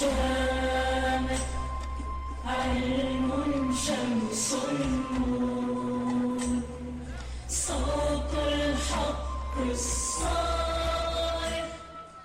شامخ علم شمس نور صوت الحق الصائب.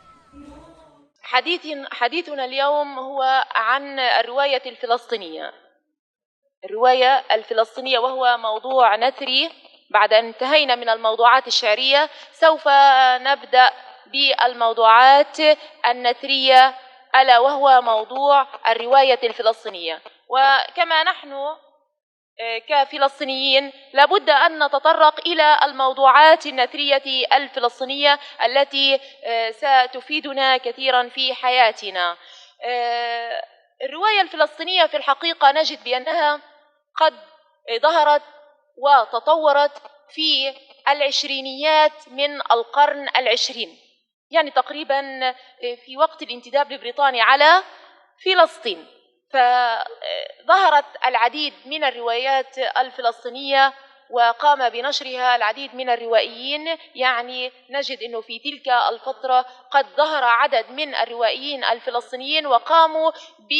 حديثنا اليوم هو عن الرواية الفلسطينية. الرواية الفلسطينية وهو موضوع نثري. بعد أن انتهينا من الموضوعات الشعرية سوف نبدأ بالموضوعات النثرية، ألا وهو موضوع الرواية الفلسطينية. وكما نحن كفلسطينيين لابد أن نتطرق إلى الموضوعات النثرية الفلسطينية التي ستفيدنا كثيرا في حياتنا. الرواية الفلسطينية في الحقيقة نجد بأنها قد ظهرت وتطورت في العشرينيات من القرن العشرين، يعني تقريبا في وقت الانتداب لبريطانيا على فلسطين، فظهرت العديد من الروايات الفلسطينية وقام بنشرها العديد من الروائيين. يعني نجد أنه في تلك الفترة قد ظهر عدد من الروائيين الفلسطينيين وقاموا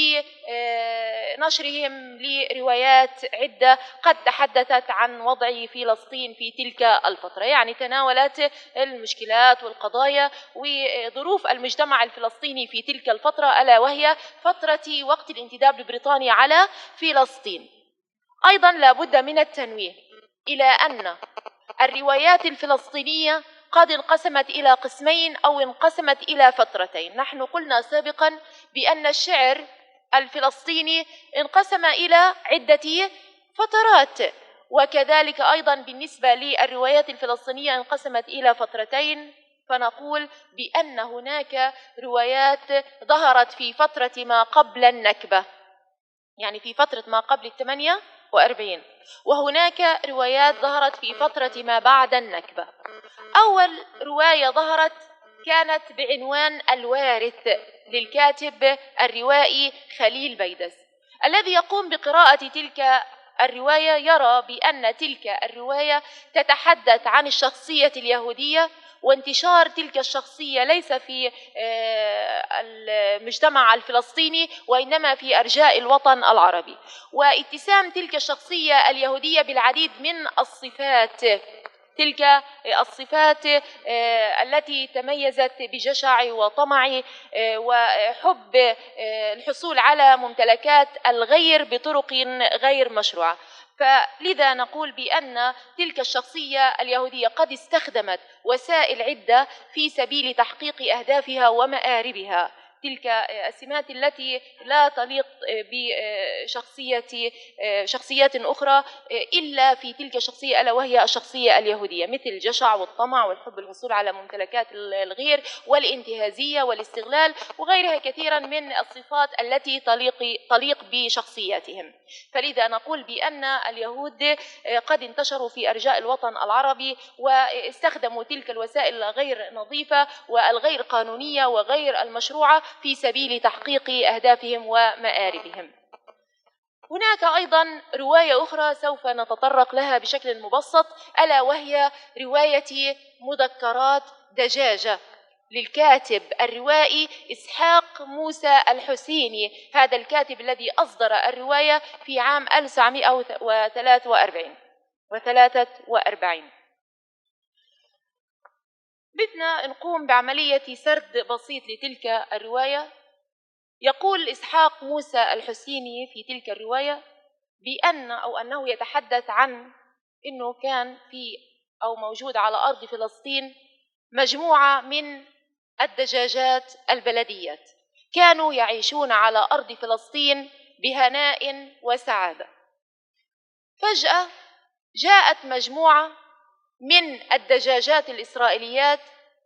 بنشرهم لروايات عدة قد تحدثت عن وضع فلسطين في تلك الفترة، يعني تناولت المشكلات والقضايا وظروف المجتمع الفلسطيني في تلك الفترة، ألا وهي فترة وقت الانتداب لبريطانيا على فلسطين. أيضا لا بد من التنويه إلى أن الروايات الفلسطينية قد انقسمت إلى قسمين أو انقسمت إلى فترتين. نحن قلنا سابقا بأن الشعر الفلسطيني انقسم إلى عدة فترات، وكذلك أيضا بالنسبة للروايات الفلسطينية انقسمت إلى فترتين. فنقول بأن هناك روايات ظهرت في فترة ما قبل النكبة، يعني في فترة ما قبل 48، وهناك روايات ظهرت في فترة ما بعد النكبة. أول رواية ظهرت كانت بعنوان الوارث للكاتب الروائي خليل بيدس. الذي يقوم بقراءة تلك الرواية يرى بأن تلك الرواية تتحدث عن الشخصية اليهودية وانتشار تلك الشخصية ليس في المجتمع الفلسطيني وإنما في أرجاء الوطن العربي، واتسام تلك الشخصية اليهودية بالعديد من الصفات، تلك الصفات التي تميزت بجشع وطمع وحب الحصول على ممتلكات الغير بطرق غير مشروعة. فلذا نقول بأن تلك الشخصية اليهودية قد استخدمت وسائل عدة في سبيل تحقيق أهدافها ومآربها، تلك السمات التي لا تليق بشخصيات أخرى إلا في تلك الشخصية، ألا وهي الشخصية اليهودية، مثل الجشع والطمع والحب الحصول على ممتلكات الغير والانتهازية والاستغلال وغيرها كثيرا من الصفات التي تليق بشخصياتهم. فلذا نقول بأن اليهود قد انتشروا في أرجاء الوطن العربي واستخدموا تلك الوسائل الغير نظيفة والغير قانونية وغير المشروعة في سبيل تحقيق أهدافهم ومآربهم. هناك أيضا رواية أخرى سوف نتطرق لها بشكل مبسط، ألا وهي رواية مذكرات دجاجة للكاتب الروائي إسحاق موسى الحسيني، هذا الكاتب الذي أصدر الرواية في عام 1943. بدنا نقوم بعملية سرد بسيط لتلك الرواية. يقول إسحاق موسى الحسيني في تلك الرواية أنه يتحدث عن أنه كان في أو موجود على أرض فلسطين مجموعة من الدجاجات البلديات كانوا يعيشون على أرض فلسطين بهناء وسعادة. فجأة جاءت مجموعة من الدجاجات الإسرائيليات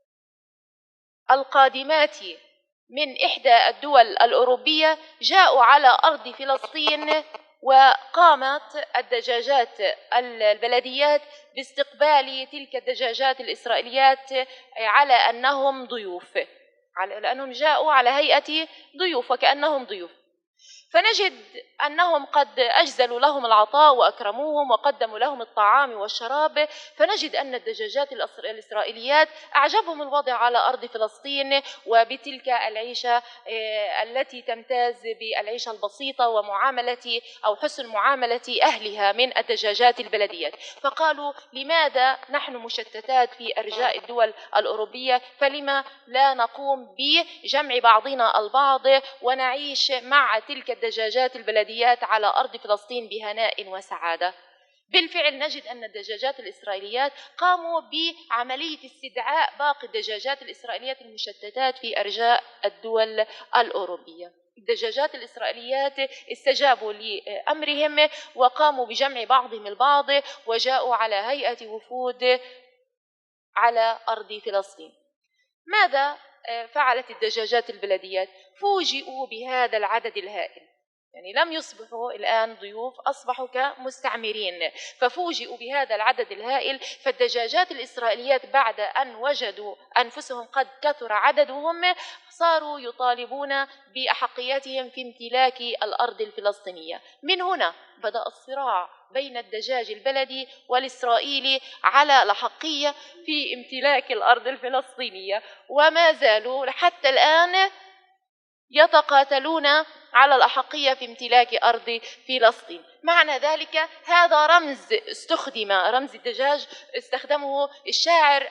القادمات من إحدى الدول الأوروبية، جاءوا على أرض فلسطين، وقامت الدجاجات البلديات باستقبال تلك الدجاجات الإسرائيليات على أنهم ضيوف، لأنهم جاءوا على هيئة ضيوف وكأنهم ضيوف. فنجد أنهم قد أجزلوا لهم العطاء وأكرموهم وقدموا لهم الطعام والشراب. فنجد أن الدجاجات الإسرائيليات أعجبهم الوضع على أرض فلسطين وبتلك العيشة التي تمتاز بالعيشة البسيطة ومعاملة أو حسن معاملة أهلها من الدجاجات البلديات. فقالوا لماذا نحن مشتتات في أرجاء الدول الأوروبية، فلما لا نقوم بجمع بعضنا البعض ونعيش مع تلك الدجاجات البلديات على أرض فلسطين بهناء وسعادة. بالفعل نجد أن الدجاجات الإسرائيليات قاموا بعملية استدعاء باقي الدجاجات الإسرائيليات المشتتات في أرجاء الدول الأوروبية. الدجاجات الإسرائيليات استجابوا لأمرهم وقاموا بجمع بعضهم البعض وجاءوا على هيئة وفود على أرض فلسطين. ماذا فعلت الدجاجات البلديات؟ فوجئوا بهذا العدد الهائل، يعني لم يصبحوا الآن ضيوف، أصبحوا كمستعمرين، ففوجئوا بهذا العدد الهائل. فالدجاجات الإسرائيليات بعد أن وجدوا أنفسهم قد كثر عددهم صاروا يطالبون بأحقيتهم في امتلاك الأرض الفلسطينية. من هنا بدأ الصراع بين الدجاج البلدي والإسرائيلي على الأحقية في امتلاك الأرض الفلسطينية، وما زالوا حتى الآن يتقاتلون على الأحقية في امتلاك أرض فلسطين. معنى ذلك هذا رمز رمز الدجاج استخدمه الشاعر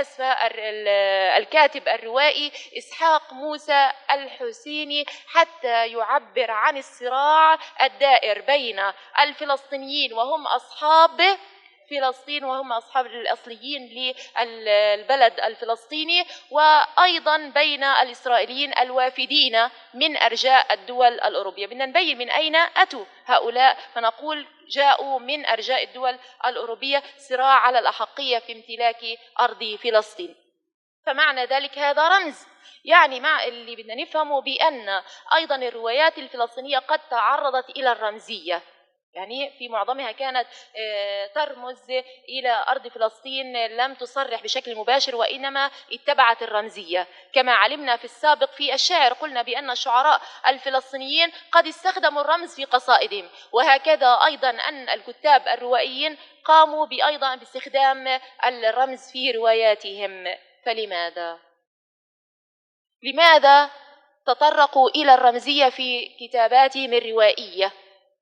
الكاتب الروائي إسحاق موسى الحسيني حتى يعبر عن الصراع الدائر بين الفلسطينيين وهم أصحاب فلسطين وهم أصحاب الأصليين للبلد الفلسطيني، وأيضا بين الإسرائيليين الوافدين من أرجاء الدول الأوروبية. بدنا نبين من أين أتوا هؤلاء، فنقول جاءوا من أرجاء الدول الأوروبية، صراع على الأحقية في امتلاك أرض فلسطين. فمعنى ذلك هذا رمز، يعني مع اللي بدنا نفهمه بأن أيضا الروايات الفلسطينية قد تعرضت إلى الرمزية، يعني في معظمها كانت ترمز إلى أرض فلسطين، لم تصرح بشكل مباشر وإنما اتبعت الرمزية. كما علمنا في السابق في الشعر قلنا بأن الشعراء الفلسطينيين قد استخدموا الرمز في قصائدهم، وهكذا أيضا أن الكتاب الروائيين قاموا أيضا باستخدام الرمز في رواياتهم. فلماذا؟ لماذا تطرقوا إلى الرمزية في كتاباتهم الروائية؟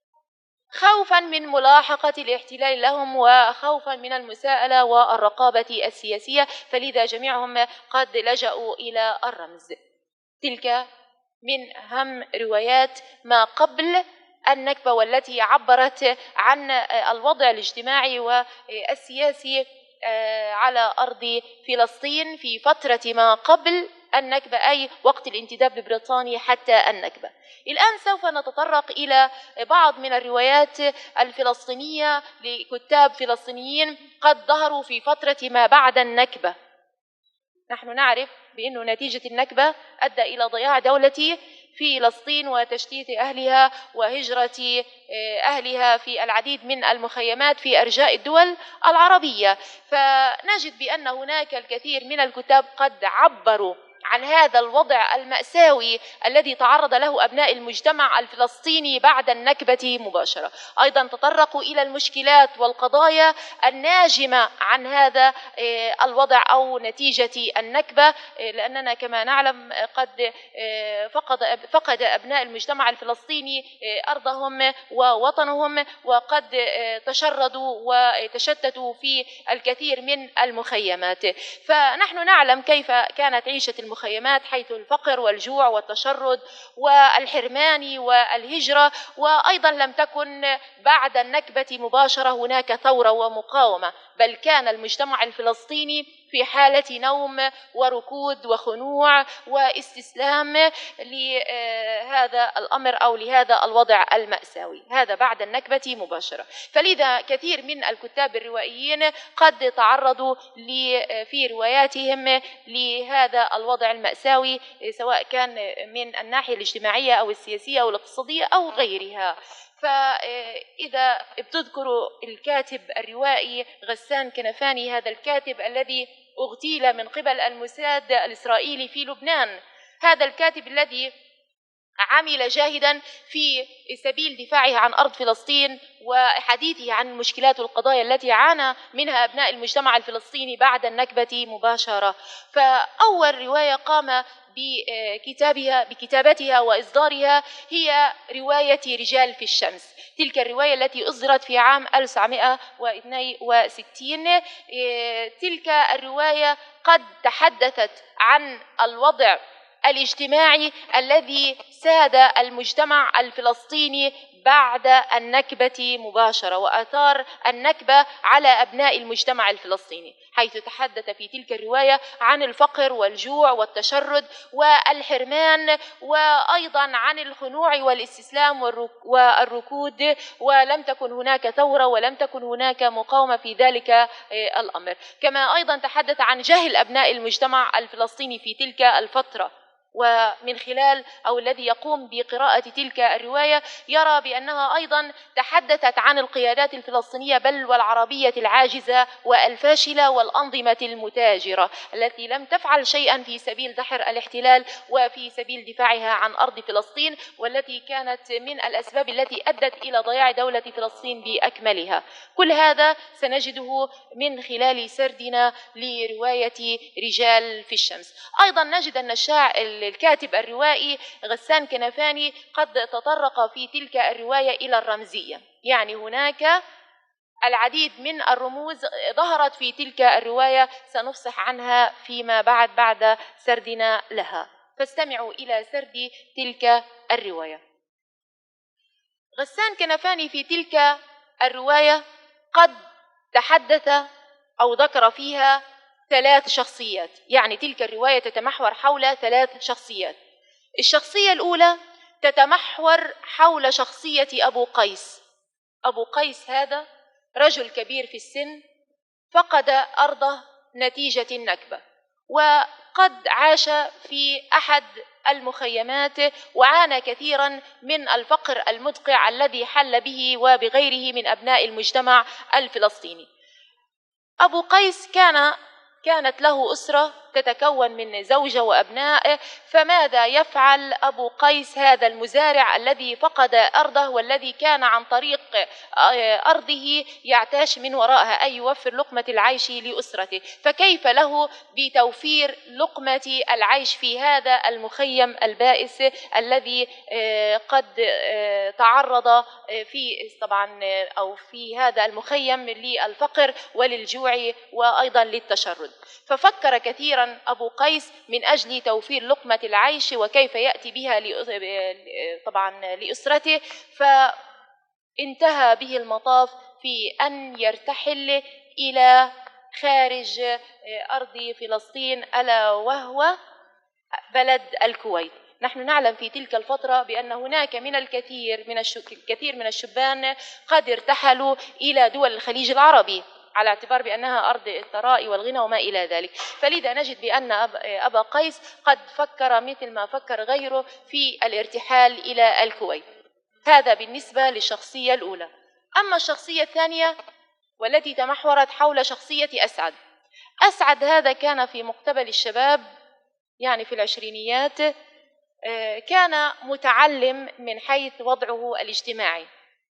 خوفا من ملاحقة الاحتلال لهم وخوفا من المساءلة والرقابة السياسية، فلذا جميعهم قد لجأوا إلى الرمز. تلك من أهم روايات ما قبل النكبة والتي عبرت عن الوضع الاجتماعي والسياسي على أرض فلسطين في فترة ما قبل النكبة، أي وقت الانتداب البريطاني حتى النكبة. الآن سوف نتطرق إلى بعض من الروايات الفلسطينية لكتاب فلسطينيين قد ظهروا في فترة ما بعد النكبة. نحن نعرف بأن نتيجة النكبة أدى إلى ضياع دولة فلسطين وتشتيت أهلها وهجرة أهلها في العديد من المخيمات في أرجاء الدول العربية. فنجد بأن هناك الكثير من الكتاب قد عبروا عن هذا الوضع المأساوي الذي تعرض له أبناء المجتمع الفلسطيني بعد النكبة مباشرة. أيضا تطرقوا إلى المشكلات والقضايا الناجمة عن هذا الوضع أو نتيجة النكبة، لأننا كما نعلم قد فقد أبناء المجتمع الفلسطيني أرضهم ووطنهم، وقد تشردوا وتشتتوا في الكثير من المخيمات. فنحن نعلم كيف كانت عيشة المخيمات، حيث الفقر والجوع والتشرد والحرمان والهجرة، وأيضا لم تكن بعد النكبة مباشرة هناك ثورة ومقاومة، بل كان المجتمع الفلسطيني في حالة نوم وركود وخنوع واستسلام لهذا الأمر أو لهذا الوضع المأساوي، هذا بعد النكبة مباشرة. فلذا كثير من الكتاب الروائيين قد تعرضوا في رواياتهم لهذا الوضع المأساوي، سواء كان من الناحية الاجتماعية أو السياسية أو الاقتصادية أو غيرها. فإذا بتذكروا الكاتب الروائي غسان كنفاني، هذا الكاتب الذي اغتيل من قبل الموساد الإسرائيلي في لبنان، هذا الكاتب الذي عمل جاهدا في سبيل دفاعه عن أرض فلسطين وحديثه عن المشكلات والقضايا التي عانى منها أبناء المجتمع الفلسطيني بعد النكبة مباشرة. فأول رواية قام بكتابتها وإصدارها هي رواية رجال في الشمس. تلك الرواية التي أصدرت في عام 1962. تلك الرواية قد تحدثت عن الوضع الاجتماعي الذي ساد المجتمع الفلسطيني بعد النكبة مباشرة وآثار النكبة على أبناء المجتمع الفلسطيني، حيث تحدث في تلك الرواية عن الفقر والجوع والتشرد والحرمان، وأيضا عن الخنوع والاستسلام والركود، ولم تكن هناك ثورة ولم تكن هناك مقاومة في ذلك الأمر. كما أيضا تحدث عن جهل أبناء المجتمع الفلسطيني في تلك الفترة، ومن خلال أو الذي يقوم بقراءة تلك الرواية يرى بأنها أيضا تحدثت عن القيادات الفلسطينية بل والعربية العاجزة والفاشلة والأنظمة المتاجرة التي لم تفعل شيئا في سبيل دحر الاحتلال وفي سبيل دفاعها عن أرض فلسطين، والتي كانت من الأسباب التي أدت إلى ضياع دولة فلسطين بأكملها. كل هذا سنجده من خلال سردنا لرواية رجال في الشمس. أيضا نجد أن الكاتب الروائي غسان كنفاني قد تطرق في تلك الرواية إلى الرمزية، يعني هناك العديد من الرموز ظهرت في تلك الرواية سنفصح عنها فيما بعد سردنا لها. فاستمعوا إلى سرد تلك الرواية. غسان كنفاني في تلك الرواية قد تحدث أو ذكر فيها 3 شخصيات، يعني تلك الرواية تتمحور حول 3 شخصيات. الشخصية الأولى تتمحور حول شخصية أبو قيس. أبو قيس هذا رجل كبير في السن فقد أرضه نتيجة النكبة، وقد عاش في أحد المخيمات وعانى كثيرا من الفقر المدقع الذي حل به وبغيره من أبناء المجتمع الفلسطيني. أبو قيس كانت له أسرة تتكون من زوجة وأبناء، فماذا يفعل أبو قيس هذا المزارع الذي فقد أرضه والذي كان عن طريق أرضه يعتاش من وراءها أي يوفر لقمة العيش لأسرته؟ فكيف له بتوفير لقمة العيش في هذا المخيم البائس الذي قد تعرض في هذا المخيم للفقر وللجوع وأيضا للتشرد؟ ففكر كثيرا أبو قيس من أجل توفير لقمة العيش وكيف يأتي بها لأسرته، فانتهى به المطاف في أن يرتحل إلى خارج أرض فلسطين ألا وهو بلد الكويت. نحن نعلم في تلك الفترة بأن هناك الكثير من الشبان قد ارتحلوا إلى دول الخليج العربي على اعتبار بأنها أرض الثراء والغنى وما إلى ذلك. فلذا نجد بأن أبا قيس قد فكر مثل ما فكر غيره في الارتحال إلى الكويت. هذا بالنسبة للشخصية الأولى. أما الشخصية الثانية والتي تمحورت حول شخصية أسعد هذا كان في مقتبل الشباب، يعني في العشرينيات، كان متعلم من حيث وضعه الاجتماعي،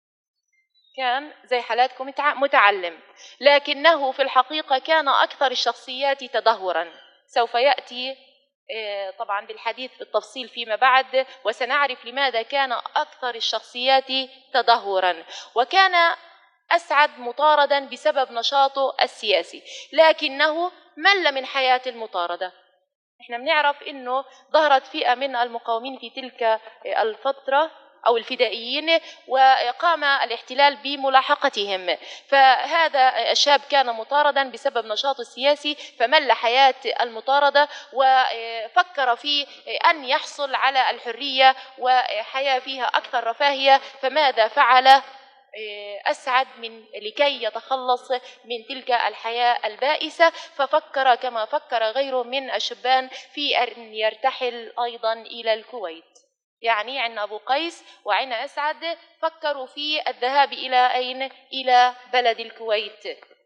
كان زي حالاتكم متعلم، لكنه في الحقيقة كان أكثر الشخصيات تدهورا. سوف يأتي طبعا بالحديث بالتفصيل فيما بعد وسنعرف لماذا كان أكثر الشخصيات تدهورا. وكان أسعد مطاردا بسبب نشاطه السياسي، لكنه مل من حياة المطاردة. احنا بنعرف انه ظهرت فئة من المقاومين في تلك الفترة أو الفدائيين وقام الاحتلال بملاحقتهم، فهذا الشاب كان مطاردا بسبب نشاطه السياسي فمل حياة المطاردة وفكر في أن يحصل على الحرية وحياة فيها أكثر رفاهية. فماذا فعل أسعد لكي يتخلص من تلك الحياة البائسة؟ ففكر كما فكر غيره من الشبان في أن يرتحل أيضا إلى الكويت. يعني عن أبو قيس وعن أسعد فكروا في الذهاب إلى أين؟ إلى بلد الكويت.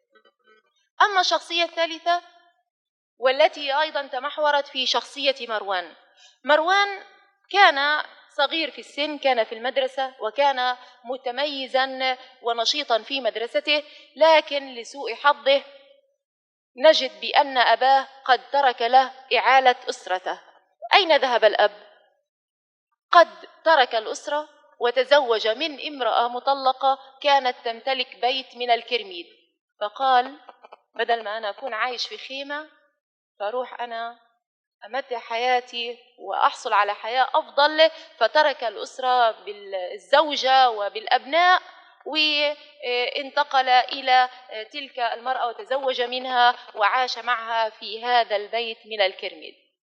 أما الشخصية الثالثة والتي أيضا تمحورت في شخصية مروان كان صغير في السن، كان في المدرسة وكان متميزا ونشيطا في مدرسته، لكن لسوء حظه نجد بأن أباه قد ترك له إعالة أسرته. أين ذهب الأب؟ قد ترك الأسرة وتزوج من امرأة مطلقة كانت تمتلك بيت من الكرميد، فقال بدل ما أنا أكون عايش في خيمة فأروح أنا أمتع حياتي وأحصل على حياة أفضل، فترك الأسرة بالزوجة وبالأبناء وانتقل إلى تلك المرأة وتزوج منها وعاش معها في هذا البيت من الكرميد.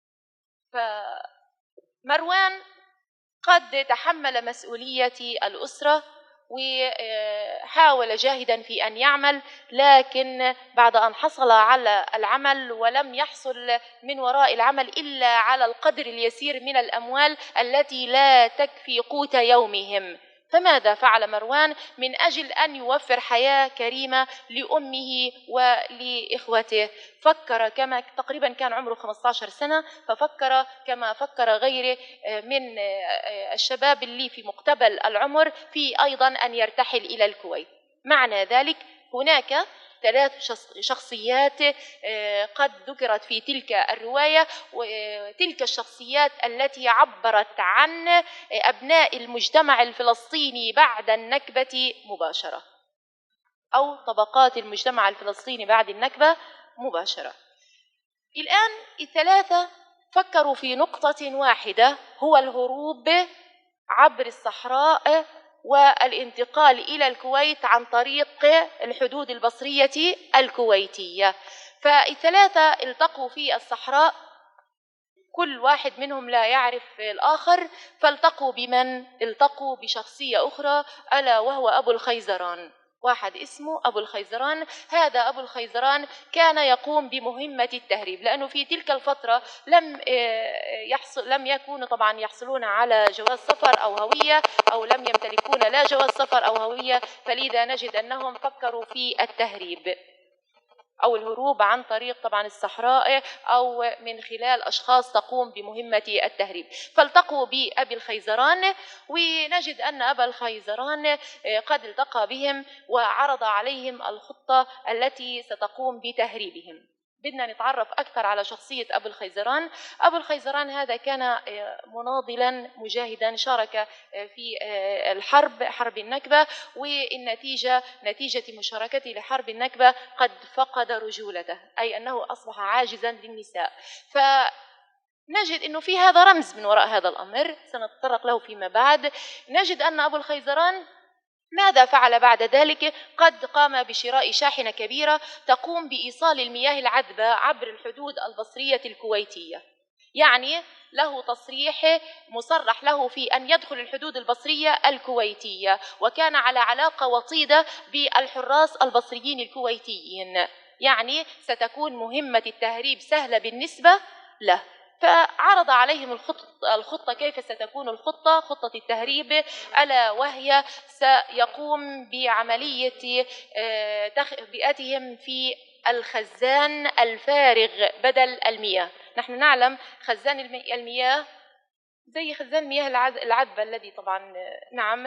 فمروان قد تحمل مسؤولية الأسرة وحاول جاهدا في أن يعمل، لكن بعد أن حصل على العمل ولم يحصل من وراء العمل إلا على القدر اليسير من الأموال التي لا تكفي قوت يومهم، فماذا فعل مروان من أجل أن يوفر حياة كريمة لأمه ولإخوته؟ فكر كما تقريبا كان عمره 15 سنة، ففكر كما فكر غيره من الشباب اللي في مقتبل العمر في أيضا أن يرتحل إلى الكويت. معنى ذلك هناك 3 شخصيات قد ذكرت في تلك الرواية، وتلك الشخصيات التي عبرت عن أبناء المجتمع الفلسطيني بعد النكبة مباشرة، أو طبقات المجتمع الفلسطيني بعد النكبة مباشرة. الآن ال3 فكروا في نقطة واحدة، هو الهروب عبر الصحراء والانتقال إلى الكويت عن طريق الحدود البصرية الكويتية. فال3 التقوا في الصحراء، كل واحد منهم لا يعرف الآخر، فالتقوا بمن؟ التقوا بشخصية أخرى ألا وهو أبو الخيزران. واحد اسمه أبو الخيزران، هذا أبو الخيزران كان يقوم بمهمة التهريب، لأنه في تلك الفترة لم يكونوا طبعا يحصلون على جواز سفر أو هوية، أو لم يمتلكون لا جواز سفر أو هوية، فلذا نجد أنهم فكروا في التهريب أو الهروب عن طريق طبعا الصحراء أو من خلال أشخاص تقوم بمهمة التهريب. فالتقوا بأبي الخيزران، ونجد أن أبا الخيزران قد التقى بهم وعرض عليهم الخطة التي ستقوم بتهريبهم. بدنا نتعرف أكثر على شخصية أبو الخيزران. أبو الخيزران هذا كان مناضلا مجاهدا، شارك في حرب النكبة، والنتيجة نتيجة مشاركته لحرب النكبة قد فقد رجولته، أي أنه أصبح عاجزا للنساء. فنجد أنه في هذا رمز من وراء هذا الأمر سنتطرق له فيما بعد. نجد أن أبو الخيزران ماذا فعل بعد ذلك؟ قد قام بشراء شاحنة كبيرة تقوم بإيصال المياه العذبة عبر الحدود البصرية الكويتية، يعني له تصريح مصرح له في أن يدخل الحدود البصرية الكويتية، وكان على علاقة وطيدة بالحراس البصريين الكويتيين، يعني ستكون مهمة التهريب سهلة بالنسبة له. فعرض عليهم الخطة. كيف ستكون الخطة؟ خطة التهريب، ألا وهي سيقوم بعملية تخبئتهم في الخزان الفارغ بدل المياه. نحن نعلم خزان المياه زي خزان مياه العذبة الذي طبعا نعم.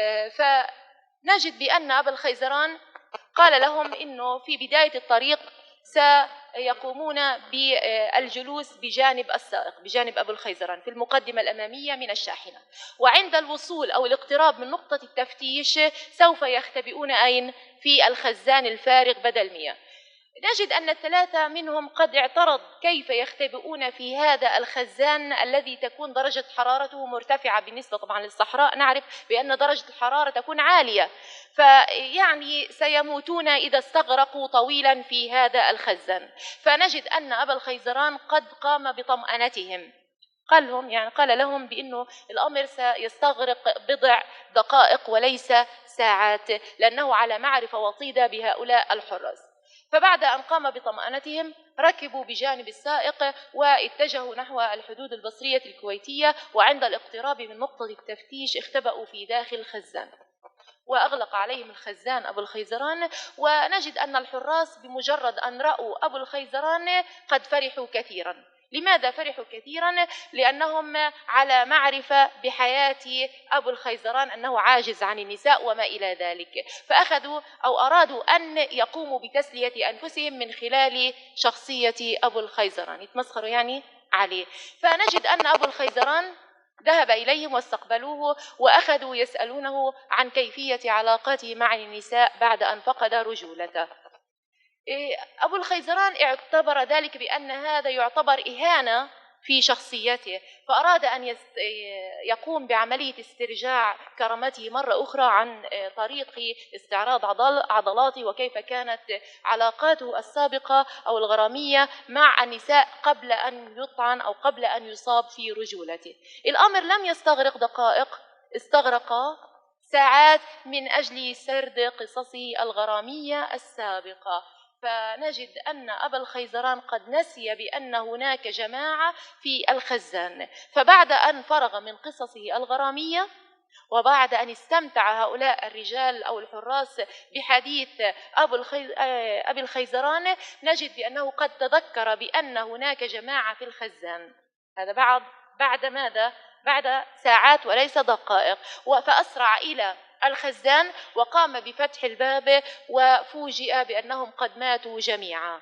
فنجد بأن أبا الخيزران قال لهم إنه في بداية الطريق سيقومون بالجلوس بجانب السائق، بجانب أبو الخيزران في المقدمة الأمامية من الشاحنة، وعند الوصول أو الاقتراب من نقطة التفتيش سوف يختبئون أين؟ في الخزان الفارغ بدل مياه. نجد أن ال3 منهم قد اعترض كيف يختبئون في هذا الخزان الذي تكون درجة حرارته مرتفعة بالنسبة طبعا للصحراء، نعرف بأن درجة الحرارة تكون عالية، فيعني سيموتون إذا استغرقوا طويلا في هذا الخزان. فنجد أن أبا الخيزران قد قام بطمأنتهم، قال لهم بأنه الأمر سيستغرق بضع دقائق وليس ساعات، لأنه على معرفة وطيدة بهؤلاء الحراس. فبعد أن قام بطمأنتهم ركبوا بجانب السائق واتجهوا نحو الحدود البصرية الكويتية، وعند الاقتراب من نقطة التفتيش اختبأوا في داخل الخزان، وأغلق عليهم الخزان أبو الخيزران. ونجد أن الحراس بمجرد أن رأوا أبو الخيزران قد فرحوا كثيرا، لماذا فرحوا كثيرا؟ لأنهم على معرفة بحياة أبو الخيزران أنه عاجز عن النساء وما إلى ذلك، فأخذوا أو أرادوا أن يقوموا بتسلية أنفسهم من خلال شخصية أبو الخيزران، يتمسخروا يعني عليه. فنجد أن أبو الخيزران ذهب إليهم واستقبلوه وأخذوا يسألونه عن كيفية علاقته مع النساء بعد أن فقد رجولته. أبو الخيزران اعتبر ذلك بأن هذا يعتبر إهانة في شخصيته، فأراد أن يقوم بعملية استرجاع كرامته مرة أخرى عن طريق استعراض عضلاته وكيف كانت علاقاته السابقة أو الغرامية مع النساء قبل أن يطعن أو قبل أن يصاب في رجولته. الأمر لم يستغرق دقائق، استغرق ساعات من أجل سرد قصصه الغرامية السابقة. فنجد أن أبا الخيزران قد نسي بأن هناك جماعة في الخزان، فبعد أن فرغ من قصصه الغرامية وبعد أن استمتع هؤلاء الرجال أو الحراس بحديث أبي الخيزران، نجد بأنه قد تذكر بأن هناك جماعة في الخزان. هذا بعد ماذا؟ بعد ساعات وليس دقائق. فأسرع إلى الخزان وقام بفتح الباب وفوجئ بأنهم قد ماتوا جميعا.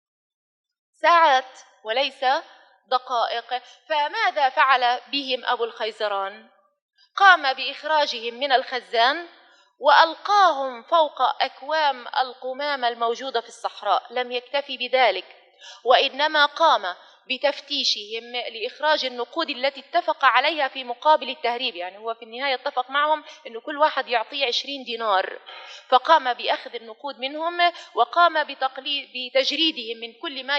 ساعات وليس دقائق. فماذا فعل بهم أبو الخيزران؟ قام بإخراجهم من الخزان وألقاهم فوق أكوام القمامة الموجودة في الصحراء. لم يكتفي بذلك، وإنما قام بتفتيشهم لإخراج النقود التي اتفق عليها في مقابل التهريب. يعني هو في النهاية اتفق معهم أن كل واحد يعطيه 20 دينار، فقام بأخذ النقود منهم وقام بتجريدهم من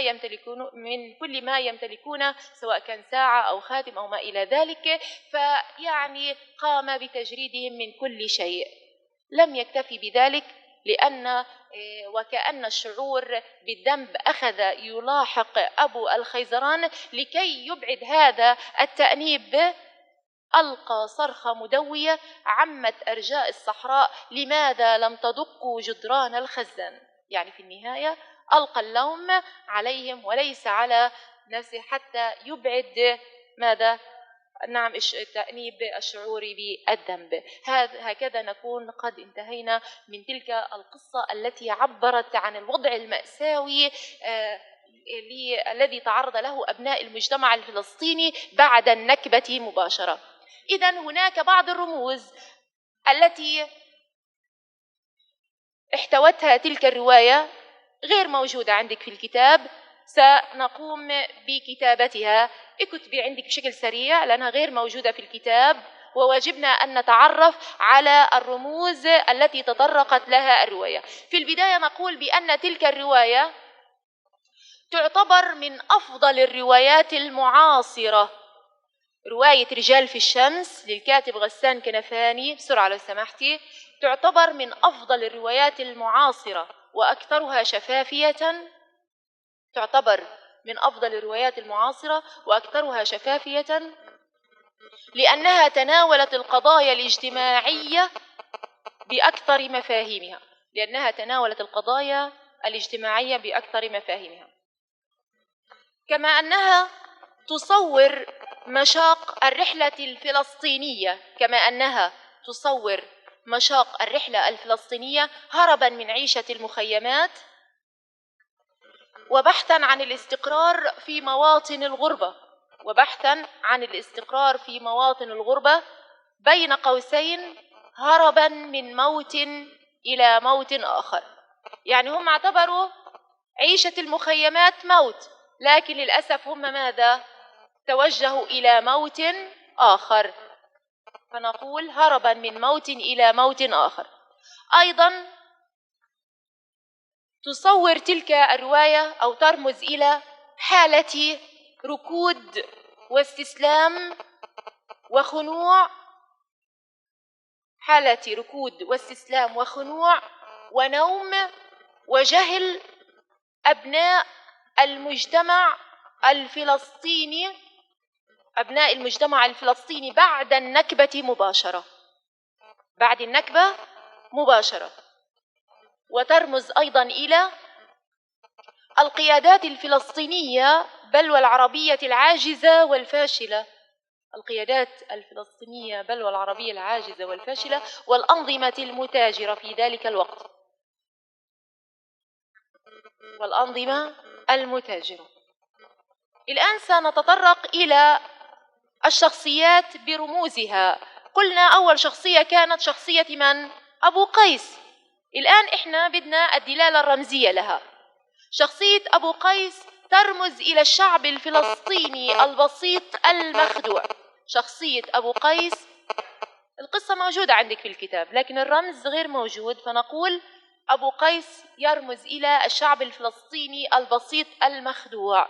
كل ما يمتلكون سواء كان ساعة أو خاتم أو ما إلى ذلك. فيعني قام بتجريدهم من كل شيء. لم يكتفي بذلك، لأن وكأن الشعور بالذنب أخذ يلاحق أبو الخيزران. لكي يبعد هذا التأنيب ألقى صرخة مدوية عمت أرجاء الصحراء: لماذا لم تدقوا جدران الخزان؟ يعني في النهاية ألقى اللوم عليهم وليس على نفسه حتى يبعد ماذا؟ نعم، التأنيب الشعوري بالذنب. هكذا نكون قد انتهينا من تلك القصة التي عبرت عن الوضع المأساوي الذي تعرض له أبناء المجتمع الفلسطيني بعد النكبة مباشرة. إذن هناك بعض الرموز التي احتوتها تلك الرواية غير موجودة عندك في الكتاب، سنقوم بكتابتها. اكتبي عندك بشكل سريع لأنها غير موجودة في الكتاب، وواجبنا أن نتعرف على الرموز التي تطرقت لها الرواية. في البداية نقول بأن تلك الرواية تعتبر من أفضل الروايات المعاصرة. رواية رجال في الشمس للكاتب غسان كنفاني، بسرعة لو سمحتي، تعتبر من أفضل الروايات المعاصرة وأكثرها شفافية. تعتبر من أفضل الروايات المعاصرة وأكثرها شفافية لأنها تناولت القضايا الاجتماعية بأكثر مفاهيمها. كما أنها تصور مشاق الرحلة الفلسطينية هربا من عيشة المخيمات وبحثا عن الاستقرار في مواطن الغربة، بين قوسين هربا من موت إلى موت آخر. يعني هم اعتبروا عيشة المخيمات موت، لكن للأسف هم ماذا؟ توجهوا إلى موت آخر، فنقول هربا من موت إلى موت آخر. أيضا تصور تلك الرواية أو ترمز إلى حالة ركود واستسلام وخنوع ونوم وجهل أبناء المجتمع الفلسطيني بعد النكبة مباشرة. وترمز أيضا إلى القيادات الفلسطينية بل والعربية العاجزة والفاشلة، القيادات الفلسطينية بل والعربية العاجزة والفاشلة، والأنظمة المتاجرة في ذلك الوقت، والأنظمة المتاجرة. الآن سنتطرق إلى الشخصيات برموزها. قلنا أول شخصية كانت شخصية من؟ أبو قيس. الآن إحنا بدنا الدلالة الرمزية لها. شخصية أبو قيس ترمز إلى الشعب الفلسطيني البسيط المخدوع. شخصية أبو قيس، القصة موجودة عندك في الكتاب لكن الرمز غير موجود، فنقول أبو قيس يرمز إلى الشعب الفلسطيني البسيط المخدوع.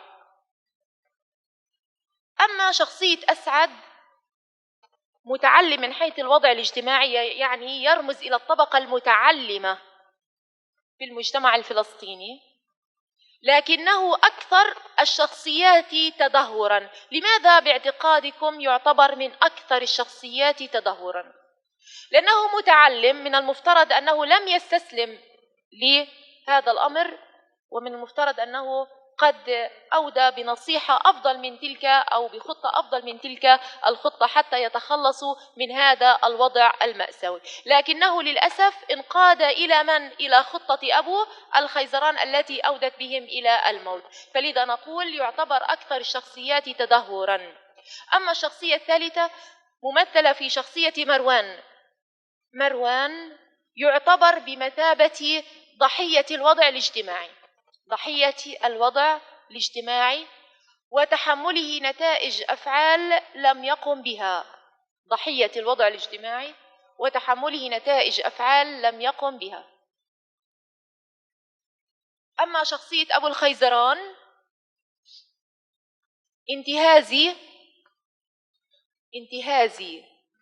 أما شخصية أسعد متعلم من حيث الوضع الاجتماعي، يعني يرمز إلى الطبقة المتعلمة في المجتمع الفلسطيني، لكنه أكثر الشخصيات تدهورا. لماذا باعتقادكم يعتبر من أكثر الشخصيات تدهورا؟ لأنه متعلم، من المفترض أنه لم يستسلم لهذا الأمر، ومن المفترض أنه قد أودى بنصيحة أفضل من تلك أو بخطة أفضل من تلك الخطة حتى يتخلصوا من هذا الوضع المأساوي، لكنه للأسف انقاد إلى من؟ إلى خطة أبو الخيزران التي أودت بهم إلى الموت. فلذا نقول يعتبر أكثر الشخصيات تدهورا. أما الشخصية الثالثة ممثلة في شخصية مروان. مروان يعتبر بمثابة ضحية الوضع الاجتماعي، ضحية الوضع الاجتماعي وتحمله نتائج أفعال لم يقم بها، ضحية الوضع الاجتماعي وتحمله نتائج أفعال لم يقم بها. أما شخصية أبو الخيزران انتهازي،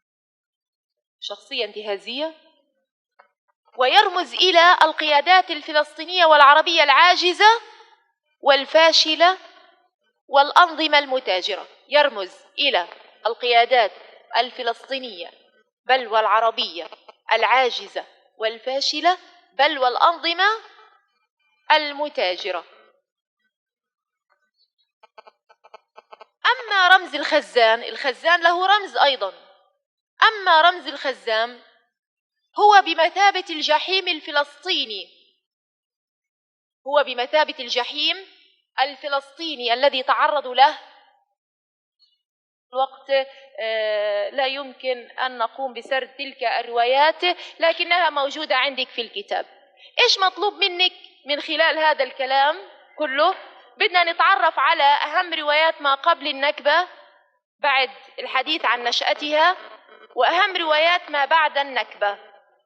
شخصية انتهازية، ويرمز إلى القيادات الفلسطينية والعربية العاجزة والفاشلة والأنظمة المتاجرة. يرمز إلى القيادات الفلسطينية بل والعربية العاجزة والفاشلة بل والأنظمة المتاجرة. أما رمز الخزان، الخزان له رمز أيضا. أما رمز الخزان هو بمثابة الجحيم الفلسطيني، هو بمثابة الجحيم الفلسطيني الذي تعرضوا له الوقت. لا يمكن أن نقوم بسرد تلك الروايات لكنها موجودة عندك في الكتاب. إيش مطلوب منك من خلال هذا الكلام كله؟ بدنا نتعرف على أهم روايات ما قبل النكبة بعد الحديث عن نشأتها، وأهم روايات ما بعد النكبة.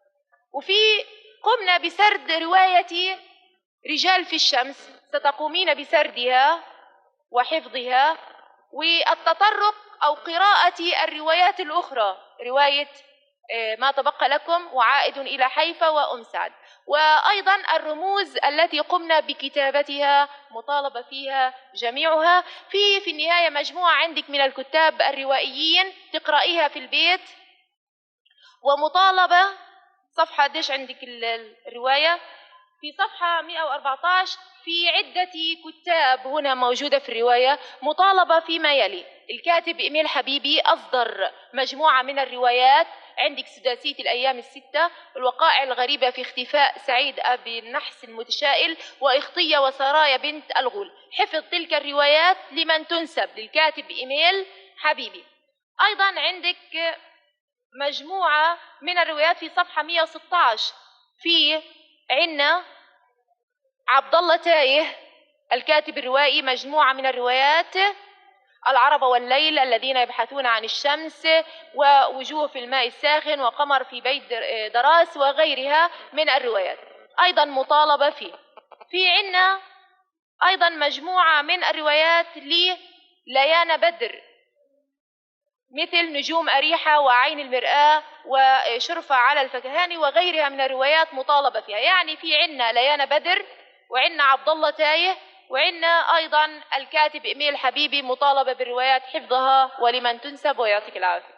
قمنا بسرد رواية رجال في الشمس، ستقومين بسردها وحفظها والتطرق أو قراءة الروايات الأخرى، رواية ما تبقى لكم وعائد إلى حيفا وأم سعد، وأيضا الرموز التي قمنا بكتابتها مطالبة فيها جميعها. في النهاية مجموعة عندك من الكتاب الروائيين تقرأيها في البيت، ومطالبة صفحة قديش عندك الرواية؟ في صفحة 114 في عدة كتاب هنا موجودة في الرواية، مطالبة فيما يلي. الكاتب إيميل حبيبي أصدر مجموعة من الروايات، عندك سداسية الأيام الستة، الوقائع الغريبة في اختفاء سعيد أبي النحس المتشائل، وإخطية وسرايا بنت الغول. حفظ تلك الروايات لمن تنسب للكاتب إيميل حبيبي. أيضا عندك مجموعة من الروايات في صفحة 116 في عنا عبد الله تايه الكاتب الروائي مجموعة من الروايات، العرب والليل، الذين يبحثون عن الشمس، ووجوه في الماء الساخن، وقمر في بيت دراس، وغيرها من الروايات أيضا مطالبة فيه. في عنا أيضا مجموعة من الروايات لليان بدر مثل نجوم أريحة وعين المرآة وشرفة على الفكهاني وغيرها من الروايات مطالبة فيها. يعني في عنا ليان بدر وعنا عبد الله تايه وعنا أيضا الكاتب إيميل حبيبي مطالبة بالروايات حفظها ولمن تنسب، ويعطيك العافية.